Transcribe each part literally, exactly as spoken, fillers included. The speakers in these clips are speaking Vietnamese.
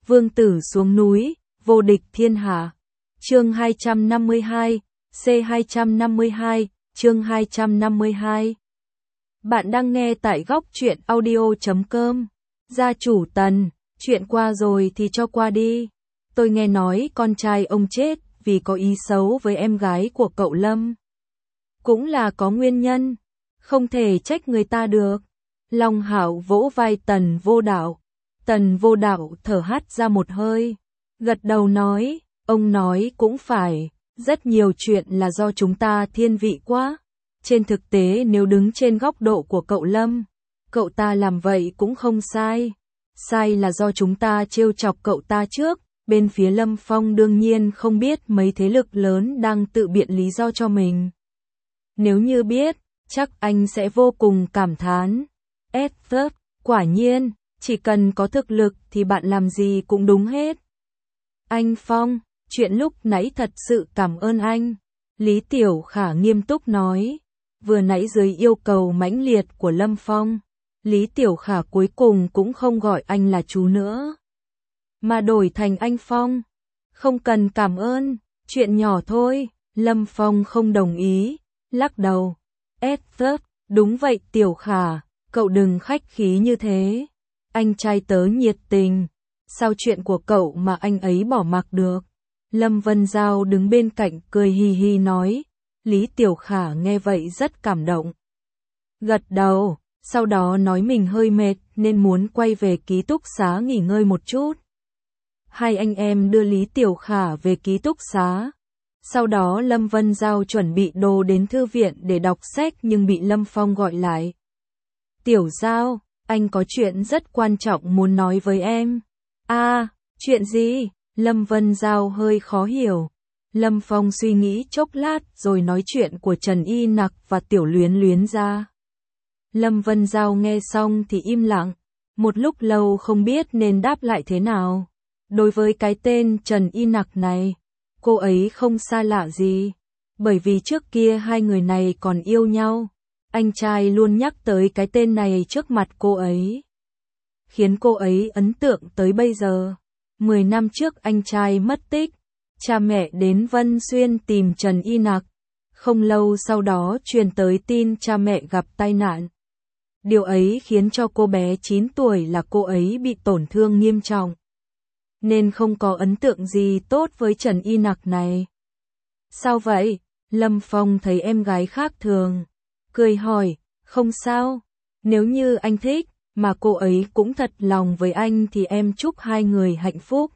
Vương tử xuống núi, vô địch thiên hạ. Chương hai trăm năm mươi hai, C hai trăm năm mươi hai, chương hai trăm năm mươi hai. Bạn đang nghe tại góc truyện audio chấm com. Gia chủ Tần, chuyện qua rồi thì cho qua đi. Tôi nghe nói con trai ông chết vì có ý xấu với em gái của cậu Lâm. Cũng là có nguyên nhân, không thể trách người ta được. Long Hạo vỗ vai Tần Vô Đạo. Tần Vô Đạo thở hắt ra một hơi, gật đầu nói, ông nói cũng phải, rất nhiều chuyện là do chúng ta thiên vị quá. Trên thực tế nếu đứng trên góc độ của cậu Lâm, cậu ta làm vậy cũng không sai. Sai là do chúng ta trêu chọc cậu ta trước, bên phía Lâm Phong đương nhiên không biết mấy thế lực lớn đang tự biện lý do cho mình. Nếu như biết, chắc anh sẽ vô cùng cảm thán. Edward, quả nhiên, chỉ cần có thực lực thì bạn làm gì cũng đúng hết. Anh Phong, chuyện lúc nãy thật sự cảm ơn anh. Lý Tiểu Khả nghiêm túc nói. Vừa nãy dưới yêu cầu mãnh liệt của Lâm Phong, Lý Tiểu Khả cuối cùng cũng không gọi anh là chú nữa, mà đổi thành anh Phong. Không cần cảm ơn, chuyện nhỏ thôi. Lâm Phong không đồng ý, lắc đầu. Edward, đúng vậy Tiểu Khả, cậu đừng khách khí như thế. Anh trai tớ nhiệt tình, sao chuyện của cậu mà anh ấy bỏ mặc được. Lâm Vân Giao đứng bên cạnh cười hì hì nói. Lý Tiểu Khả nghe vậy rất cảm động, gật đầu, sau đó nói mình hơi mệt nên muốn quay về ký túc xá nghỉ ngơi một chút. Hai anh em đưa Lý Tiểu Khả về ký túc xá. Sau đó Lâm Vân Giao chuẩn bị đồ đến thư viện để đọc sách nhưng bị Lâm Phong gọi lại. Tiểu Giao, anh có chuyện rất quan trọng muốn nói với em. À, chuyện gì? Lâm Vân Giao hơi khó hiểu. Lâm Phong suy nghĩ chốc lát rồi nói chuyện của Trần Y Nặc và Tiểu Luyến Luyến ra. Lâm Vân Giao nghe xong thì im lặng, một lúc lâu không biết nên đáp lại thế nào. Đối với cái tên Trần Y Nặc này, cô ấy không xa lạ gì, bởi vì trước kia hai người này còn yêu nhau. Anh trai luôn nhắc tới cái tên này trước mặt cô ấy, khiến cô ấy ấn tượng tới bây giờ. Mười năm trước anh trai mất tích, cha mẹ đến Vân Xuyên tìm Trần Y Nặc. Không lâu sau đó truyền tới tin cha mẹ gặp tai nạn. Điều ấy khiến cho cô bé chín tuổi là cô ấy bị tổn thương nghiêm trọng, nên không có ấn tượng gì tốt với Trần Y Nặc này. Sao vậy? Lâm Phong thấy em gái khác thường, cười hỏi, không sao, nếu như anh thích, mà cô ấy cũng thật lòng với anh thì em chúc hai người hạnh phúc.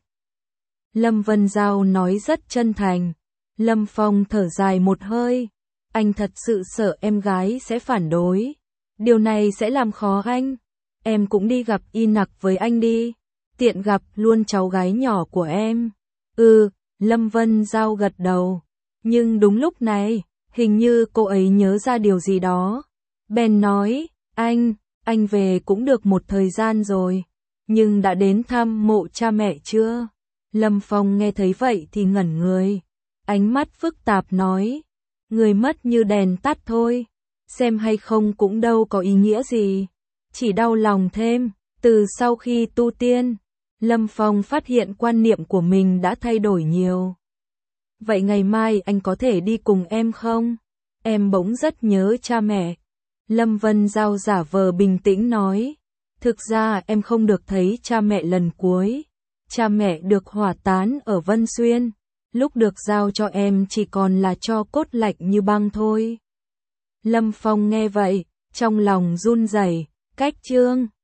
Lâm Vân Giao nói rất chân thành. Lâm Phong thở dài một hơi, anh thật sự sợ em gái sẽ phản đối. Điều này sẽ làm khó anh. Em cũng đi gặp Y Nặc với anh đi, tiện gặp luôn cháu gái nhỏ của em. Ừ, Lâm Vân Giao gật đầu. Nhưng đúng lúc này, hình như cô ấy nhớ ra điều gì đó. Bèn nói, anh, anh về cũng được một thời gian rồi, nhưng đã đến thăm mộ cha mẹ chưa? Lâm Phong nghe thấy vậy thì ngẩn người, ánh mắt phức tạp nói, người mất như đèn tắt thôi, xem hay không cũng đâu có ý nghĩa gì, chỉ đau lòng thêm. Từ sau khi tu tiên, Lâm Phong phát hiện quan niệm của mình đã thay đổi nhiều. Vậy ngày mai anh có thể đi cùng em không? Em bỗng rất nhớ cha mẹ. Lâm Vân Giao giả vờ bình tĩnh nói, thực ra em không được thấy cha mẹ lần cuối. Cha mẹ được hỏa táng ở Vân Xuyên, lúc được giao cho em chỉ còn là tro cốt lạnh như băng thôi. Lâm Phong nghe vậy, trong lòng run rẩy, cách chương